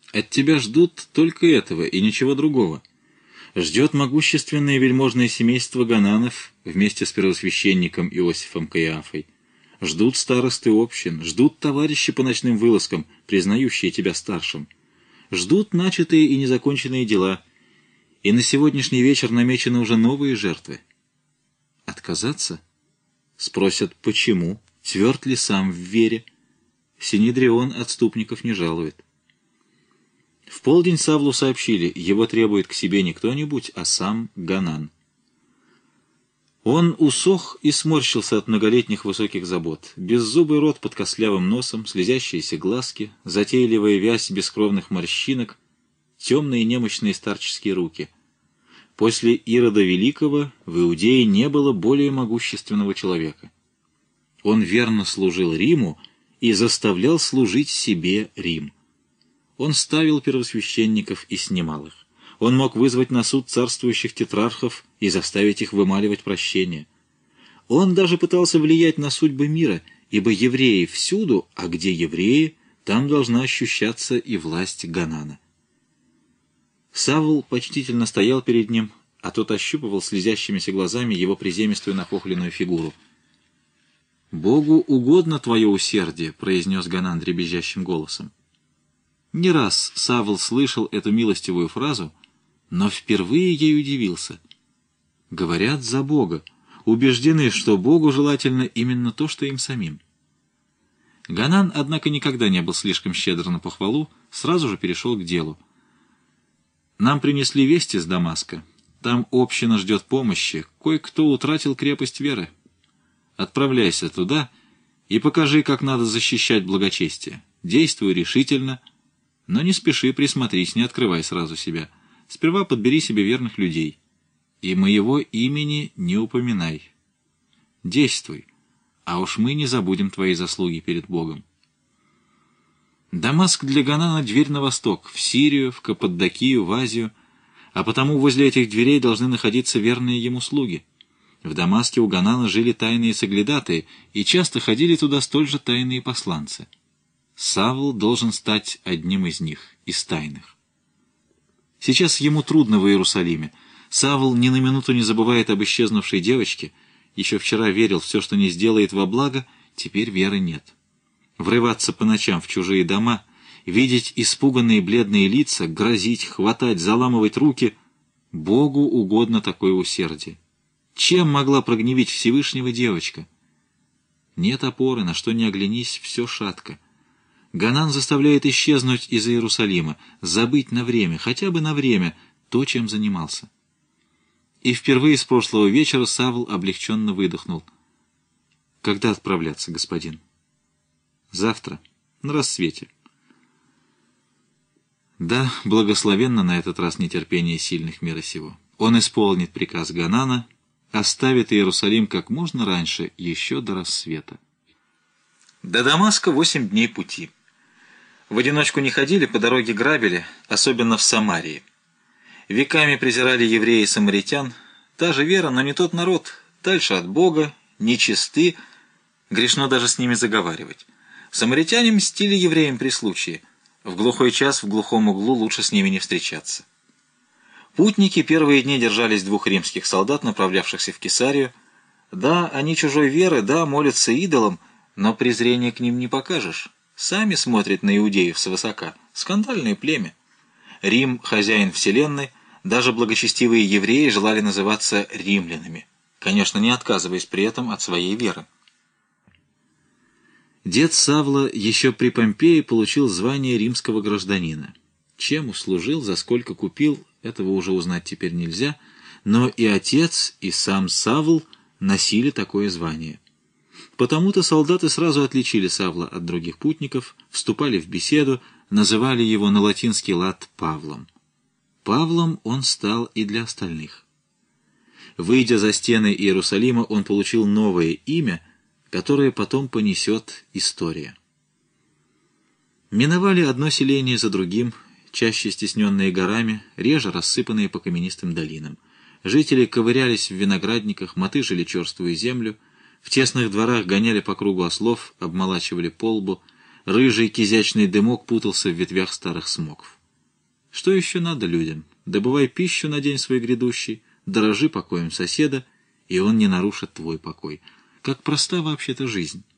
От тебя ждут только этого и ничего другого. Ждет могущественное вельможное семейство Гананов вместе с первосвященником Иосифом Каиафой. Ждут старосты общин, ждут товарищи по ночным вылазкам, признающие тебя старшим. Ждут начатые и незаконченные дела. И на сегодняшний вечер намечены уже новые жертвы. Отказаться? Спросят, почему? Тверд ли сам в вере? Синедрион отступников не жалует. В полдень Савлу сообщили, его требует к себе не кто-нибудь, а сам Ганан. Он усох и сморщился от многолетних высоких забот. Беззубый рот под костлявым носом, слезящиеся глазки, затейливая вязь бескровных морщинок, темные немощные старческие руки. После Ирода Великого в Иудее не было более могущественного человека. Он верно служил Риму и заставлял служить себе Рим. Он ставил первосвященников и снимал их. Он мог вызвать на суд царствующих тетрархов и заставить их вымаливать прощение. Он даже пытался влиять на судьбы мира, ибо евреи всюду, а где евреи, там должна ощущаться и власть Ганана. Савл почтительно стоял перед ним, а тот ощупывал слезящимися глазами его приземистую нахохленную фигуру. «Богу угодно твое усердие», — произнес Ганан дребезжащим голосом. Не раз Савл слышал эту милостивую фразу, но впервые ей удивился. Говорят за Бога, убеждены, что Богу желательно именно то, что им самим. Ганан, однако, никогда не был слишком щедр на похвалу, сразу же перешел к делу. «Нам принесли вести из Дамаска. Там община ждет помощи, кое-кто утратил крепость веры. Отправляйся туда и покажи, как надо защищать благочестие. Действуй решительно, но не спеши, присмотрись, не открывай сразу себя. Сперва подбери себе верных людей. И моего имени не упоминай. Действуй, а уж мы не забудем твои заслуги перед Богом». Дамаск для Ганана — дверь на восток, в Сирию, в Каппадокию, в Азию, а потому возле этих дверей должны находиться верные ему слуги. В Дамаске у Ганана жили тайные соглядатые, и часто ходили туда столь же тайные посланцы. Савл должен стать одним из них, из тайных. Сейчас ему трудно в Иерусалиме. Савл ни на минуту не забывает об исчезнувшей девочке. Еще вчера верил, все, что не сделает во благо, теперь веры нет. Врываться по ночам в чужие дома, видеть испуганные бледные лица, грозить, хватать, заламывать руки — Богу угодно такое усердие. Чем могла прогневить Всевышнего девочка? Нет опоры, на что ни оглянись, все шатко. Ганан заставляет исчезнуть из Иерусалима, забыть на время, хотя бы на время, то, чем занимался. И впервые с прошлого вечера Савл облегченно выдохнул. «Когда отправляться, господин?» «Завтра, на рассвете». Да, благословенно на этот раз нетерпение сильных мира сего. Он исполнит приказ Ганана, оставит Иерусалим как можно раньше, еще до рассвета. До Дамаска 8 дней пути. В одиночку не ходили, по дороге грабили, особенно в Самарии. Веками презирали евреи и самаритян. Та же вера, но не тот народ, дальше от Бога, нечисты, грешно даже с ними заговаривать. Самаритяне мстили евреям при случае. В глухой час в глухом углу лучше с ними не встречаться. Путники первые дни держались 2 римских солдат, направлявшихся в Кесарию. Да, они чужой веры, да, молятся идолам, но презрения к ним не покажешь. Сами смотрят на иудеев свысока. Скандальное племя. Рим — хозяин вселенной, даже благочестивые евреи желали называться римлянами, конечно, не отказываясь при этом от своей веры. Дед Савла еще при Помпее получил звание римского гражданина. Чем услужил, за сколько купил, этого уже узнать теперь нельзя, но и отец, и сам Савл носили такое звание. Потому-то солдаты сразу отличили Савла от других путников, вступали в беседу, называли его на латинский лад Павлом. Павлом он стал и для остальных. Выйдя за стены Иерусалима, он получил новое имя, которое потом понесет история. Миновали одно селение за другим, чаще стесненные горами, реже рассыпанные по каменистым долинам. Жители ковырялись в виноградниках, мотыжили черствую землю, в тесных дворах гоняли по кругу ослов, обмолачивали по лбу, рыжий кизячный дымок путался в ветвях старых смокв. Что еще надо людям? Добывай пищу на день свой грядущий, дорожи покоем соседа, и он не нарушит твой покой. Как проста вообще-то жизнь.